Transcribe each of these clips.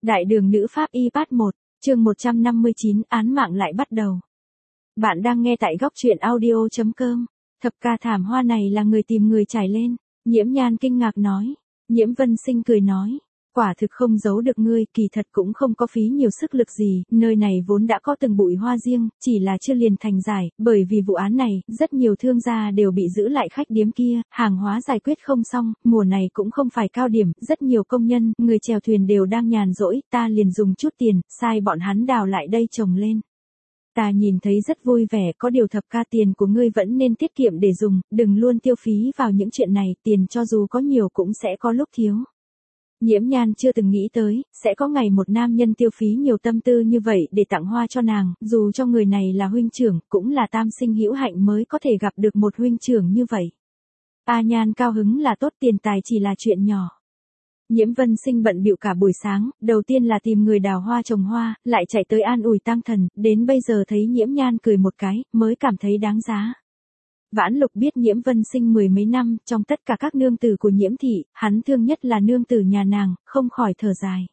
Đại đường nữ pháp y part 1, chương 159, án mạng lại bắt đầu. Bạn đang nghe tại góc truyện audio.com. Thập ca thảm hoa này là người tìm người trải lên. Nhiễm Nhan kinh ngạc nói. Nhiễm Vân Sinh cười nói. Quả thực không giấu được ngươi, kỳ thật cũng không có phí nhiều sức lực gì, nơi này vốn đã có từng bụi hoa riêng, chỉ là chưa liền thành giải, bởi vì vụ án này, rất nhiều thương gia đều bị giữ lại khách điếm kia, hàng hóa giải quyết không xong, mùa này cũng không phải cao điểm, rất nhiều công nhân, người chèo thuyền đều đang nhàn rỗi, ta liền dùng chút tiền, sai bọn hắn đào lại đây trồng lên. Ta nhìn thấy rất vui vẻ, có điều thập ca tiền của ngươi vẫn nên tiết kiệm để dùng, đừng luôn tiêu phí vào những chuyện này, tiền cho dù có nhiều cũng sẽ có lúc thiếu. Nhiễm Nhan chưa từng nghĩ tới, sẽ có ngày một nam nhân tiêu phí nhiều tâm tư như vậy để tặng hoa cho nàng, dù cho người này là huynh trưởng, cũng là tam sinh hữu hạnh mới có thể gặp được một huynh trưởng như vậy. A Nhan cao hứng là tốt, tiền tài chỉ là chuyện nhỏ. Nhiễm Vân Sinh bận bịu cả buổi sáng, đầu tiên là tìm người đào hoa trồng hoa, lại chạy tới an ủi Tam Thần, đến bây giờ thấy Nhiễm Nhan cười một cái, mới cảm thấy đáng giá. Vãn Lục biết Nhiễm Vân Sinh mười mấy năm, trong tất cả các nương tử của Nhiễm thị, hắn thương nhất là nương tử nhà nàng, không khỏi thở dài.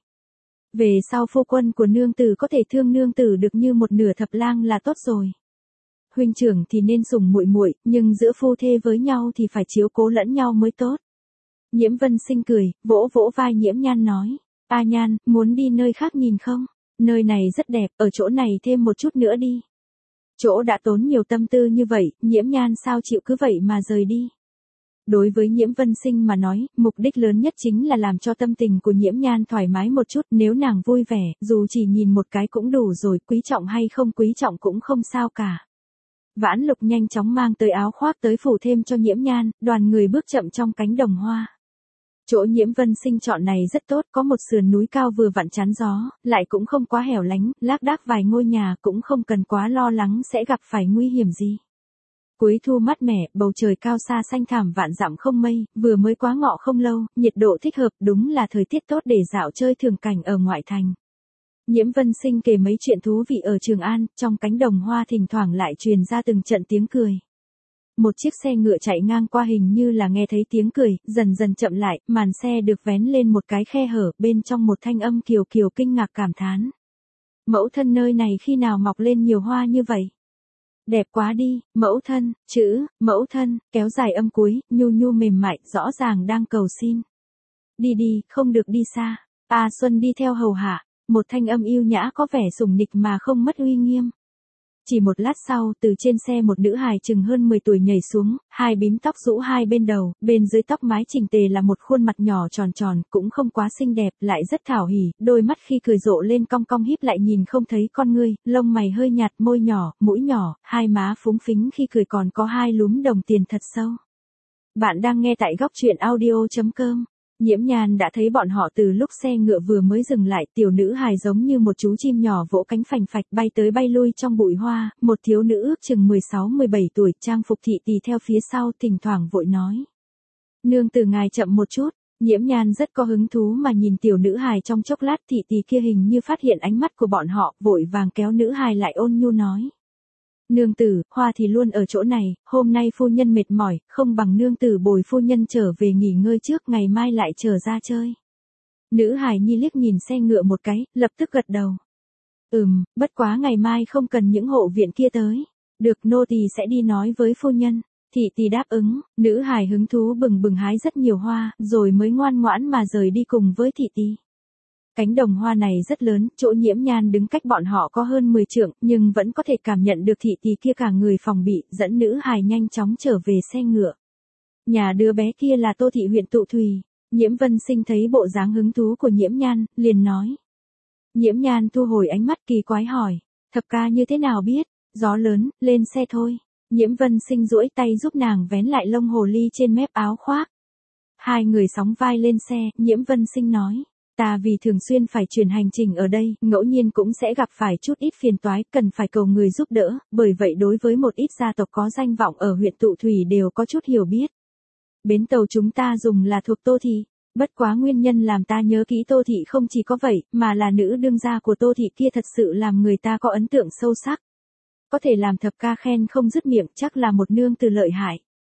Về sau phu quân của nương tử có thể thương nương tử được như một nửa thập lang là tốt rồi. Huynh trưởng thì nên sủng muội muội, nhưng giữa phu thê với nhau thì phải chiếu cố lẫn nhau mới tốt. Nhiễm Vân Sinh cười, vỗ vỗ vai Nhiễm Nhan nói, A Nhan, muốn đi nơi khác nhìn không? Nơi này rất đẹp, ở chỗ này thêm một chút nữa đi. Chỗ đã tốn nhiều tâm tư như vậy, Nhiễm Nhan sao chịu cứ vậy mà rời đi. Đối với Nhiễm Vân Sinh mà nói, mục đích lớn nhất chính là làm cho tâm tình của Nhiễm Nhan thoải mái một chút, nếu nàng vui vẻ, dù chỉ nhìn một cái cũng đủ rồi, quý trọng hay không quý trọng cũng không sao cả. Vãn Lục nhanh chóng mang tới áo khoác tới phủ thêm cho Nhiễm Nhan, đoàn người bước chậm trong cánh đồng hoa. Chỗ Nhiễm Vân Sinh chọn này rất tốt, có một sườn núi cao vừa vặn chắn gió, lại cũng không quá hẻo lánh, lác đác vài ngôi nhà, cũng không cần quá lo lắng sẽ gặp phải nguy hiểm gì. Cuối thu mát mẻ, bầu trời cao xa xanh thẳm vạn dặm không mây, vừa mới quá ngọ không lâu, nhiệt độ thích hợp, đúng là thời tiết tốt để dạo chơi thường cảnh ở ngoại thành. Nhiễm Vân Sinh kể mấy chuyện thú vị ở Trường An, trong cánh đồng hoa thỉnh thoảng lại truyền ra từng trận tiếng cười. Một chiếc xe ngựa chạy ngang qua, hình như là nghe thấy tiếng cười, dần dần chậm lại, màn xe được vén lên một cái khe hở, bên trong một thanh âm kiều kiều kinh ngạc cảm thán. Mẫu thân nơi này khi nào mọc lên nhiều hoa như vậy? Đẹp quá đi, mẫu thân, mẫu thân, kéo dài âm cuối, nhu nhu mềm mại, rõ ràng đang cầu xin. Đi đi, không được đi xa. A Xuân đi theo hầu hạ, một thanh âm yêu nhã có vẻ sủng nịch mà không mất uy nghiêm. Chỉ một lát sau, từ trên xe một nữ hài chừng hơn 10 tuổi nhảy xuống, hai bím tóc rũ hai bên đầu, bên dưới tóc mái chỉnh tề là một khuôn mặt nhỏ tròn tròn, cũng không quá xinh đẹp, lại rất thảo hỉ, đôi mắt khi cười rộ lên cong cong híp lại nhìn không thấy con ngươi, lông mày hơi nhạt, môi nhỏ, mũi nhỏ, hai má phúng phính khi cười còn có hai lúm đồng tiền thật sâu. Bạn đang nghe tại góc truyện audio.com. Nhiễm Nhan đã thấy bọn họ từ lúc xe ngựa vừa mới dừng lại, tiểu nữ hài giống như một chú chim nhỏ vỗ cánh phành phạch bay tới bay lui trong bụi hoa, một thiếu nữ ước chừng 16-17 tuổi, trang phục thị tỳ theo phía sau, thỉnh thoảng vội nói. Nương tử ngài chậm một chút. Nhiễm Nhan rất có hứng thú mà nhìn tiểu nữ hài trong chốc lát, thị tỳ kia hình như phát hiện ánh mắt của bọn họ, vội vàng kéo nữ hài lại ôn nhu nói. Nương tử, hoa thì luôn ở chỗ này, hôm nay phu nhân mệt mỏi, không bằng nương tử bồi phu nhân trở về nghỉ ngơi trước, ngày mai lại trở ra chơi. Nữ hài nhi liếc nhìn xe ngựa một cái, lập tức gật đầu. Bất quá ngày mai không cần những hộ viện kia tới. Được, nô tỳ sẽ đi nói với phu nhân. Thị tỳ đáp ứng, nữ hài hứng thú bừng bừng hái rất nhiều hoa, rồi mới ngoan ngoãn mà rời đi cùng với thị tỳ. Cánh đồng hoa này rất lớn, chỗ Nhiễm Nhan đứng cách bọn họ có hơn 10 trượng, nhưng vẫn có thể cảm nhận được thị tỳ kia cả người phòng bị, dẫn nữ hài nhanh chóng trở về xe ngựa. Nhà đứa bé kia là Tô thị huyện Tụ Thùy. Nhiễm Vân Sinh thấy bộ dáng hứng thú của Nhiễm Nhan, liền nói. Nhiễm Nhan thu hồi ánh mắt kỳ quái hỏi, thập ca như thế nào biết? Gió lớn, lên xe thôi. Nhiễm Vân Sinh duỗi tay giúp nàng vén lại lông hồ ly trên mép áo khoác. Hai người sóng vai lên xe, Nhiễm Vân Sinh nói. Ta vì thường xuyên phải chuyển hành trình ở đây, ngẫu nhiên cũng sẽ gặp phải chút ít phiền toái, cần phải cầu người giúp đỡ, bởi vậy đối với một ít gia tộc có danh vọng ở huyện Tụ Thùy đều có chút hiểu biết. Bến tàu chúng ta dùng là thuộc Tô thị, bất quá nguyên nhân làm ta nhớ kỹ Tô thị không chỉ có vậy, mà là nữ đương gia của Tô thị kia thật sự làm người ta có ấn tượng sâu sắc. Có thể làm thập ca khen không dứt miệng, chắc là một nương từ lợi hại.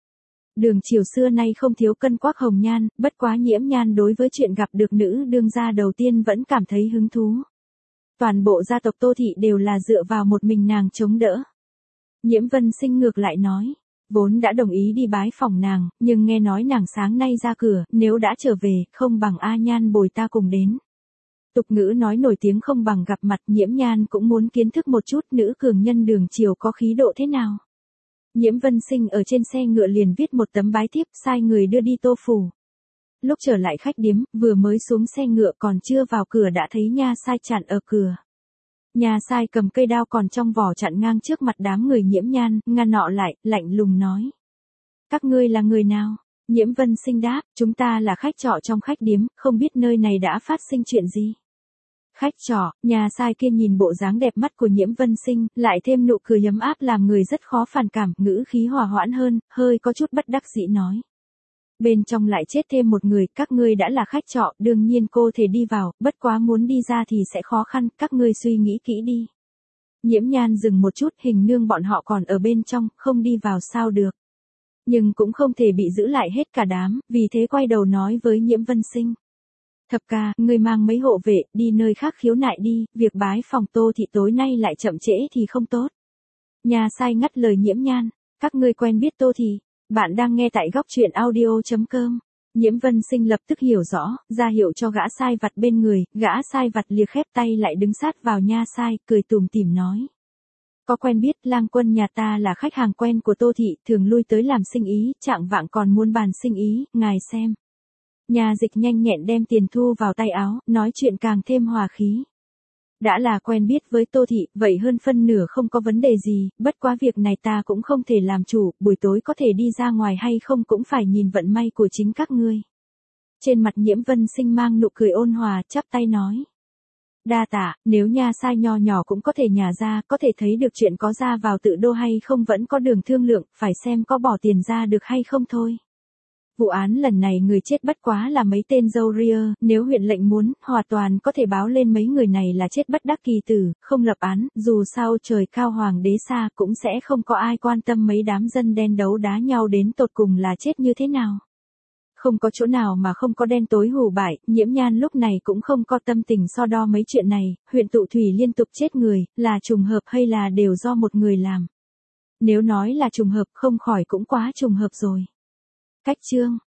Đường Triều xưa nay không thiếu cân quắc hồng nhan, bất quá Nhiễm Nhan đối với chuyện gặp được nữ đương gia đầu tiên vẫn cảm thấy hứng thú. Toàn bộ gia tộc Tô Thị đều là dựa vào một mình nàng chống đỡ. Nhiễm Vân Sinh ngược lại nói, vốn đã đồng ý đi bái phòng nàng, nhưng nghe nói nàng sáng nay ra cửa, nếu đã trở về, không bằng A Nhan bồi ta cùng đến. Tục ngữ nói nổi tiếng không bằng gặp mặt, Nhiễm Nhan cũng muốn kiến thức một chút nữ cường nhân Đường Triều có khí độ thế nào. Nhiễm Vân Sinh ở trên xe ngựa liền viết một tấm bái thiếp sai người đưa đi Tô phủ. Lúc trở lại khách điếm, vừa mới xuống xe ngựa còn chưa vào cửa đã thấy nha sai chặn ở cửa. Nha sai cầm cây đao còn trong vỏ chặn ngang trước mặt đám người Nhiễm Nhan, ngăn nọ lại, lạnh lùng nói. Các ngươi là người nào? Nhiễm Vân Sinh đáp, chúng ta là khách trọ trong khách điếm, không biết nơi này đã phát sinh chuyện gì. Khách trọ, nhà sai kia nhìn bộ dáng đẹp mắt của Nhiễm Vân Sinh, lại thêm nụ cười ấm áp làm người rất khó phản cảm, ngữ khí hòa hoãn hơn, hơi có chút bất đắc dĩ nói. Bên trong lại chết thêm một người, các ngươi đã là khách trọ, đương nhiên cô thể đi vào, bất quá muốn đi ra thì sẽ khó khăn, các ngươi suy nghĩ kỹ đi. Nhiễm Nhan dừng một chút, hình nương bọn họ còn ở bên trong, không đi vào sao được. Nhưng cũng không thể bị giữ lại hết cả đám, vì thế quay đầu nói với Nhiễm Vân Sinh. Thập ca, ngươi mang mấy hộ vệ, đi nơi khác khiếu nại đi, việc bái phòng Tô Thị tối nay lại chậm trễ thì không tốt. Nhà sai ngắt lời Nhiễm Nhan, các ngươi quen biết Tô Thị, bạn đang nghe tại góc truyện audio.com. Nhiễm Vân Sinh lập tức hiểu rõ, ra hiệu cho gã sai vặt bên người, gã sai vặt lìa khép tay lại đứng sát vào nha sai, cười tủm tỉm nói. Có quen biết, lang quân nhà ta là khách hàng quen của Tô Thị, thường lui tới làm sinh ý, trạng vạng còn muốn bàn sinh ý, ngài xem. Nhà dịch nhanh nhẹn đem tiền thu vào tay áo, nói chuyện càng thêm hòa khí. Đã là quen biết với Tô Thị, vậy hơn phân nửa không có vấn đề gì, bất quá việc này ta cũng không thể làm chủ, buổi tối có thể đi ra ngoài hay không cũng phải nhìn vận may của chính các ngươi. Trên mặt Nhiễm Vân Sinh mang nụ cười ôn hòa, chắp tay nói. Đa tạ, nếu nha sai nho nhỏ cũng có thể nhả ra, có thể thấy được chuyện có ra vào tự đô hay không vẫn có đường thương lượng, phải xem có bỏ tiền ra được hay không thôi. Vụ án lần này người chết bất quá là mấy tên dâu ria, nếu huyện lệnh muốn, hoàn toàn có thể báo lên mấy người này là chết bất đắc kỳ tử, không lập án, dù sao trời cao hoàng đế xa cũng sẽ không có ai quan tâm mấy đám dân đen đấu đá nhau đến tột cùng là chết như thế nào. Không có chỗ nào mà không có đen tối hù bại, Nhiễm Nhan lúc này cũng không có tâm tình so đo mấy chuyện này, huyện Tụ Thủy liên tục chết người, là trùng hợp hay là đều do một người làm. Nếu nói là trùng hợp không khỏi cũng quá trùng hợp rồi. Cách chương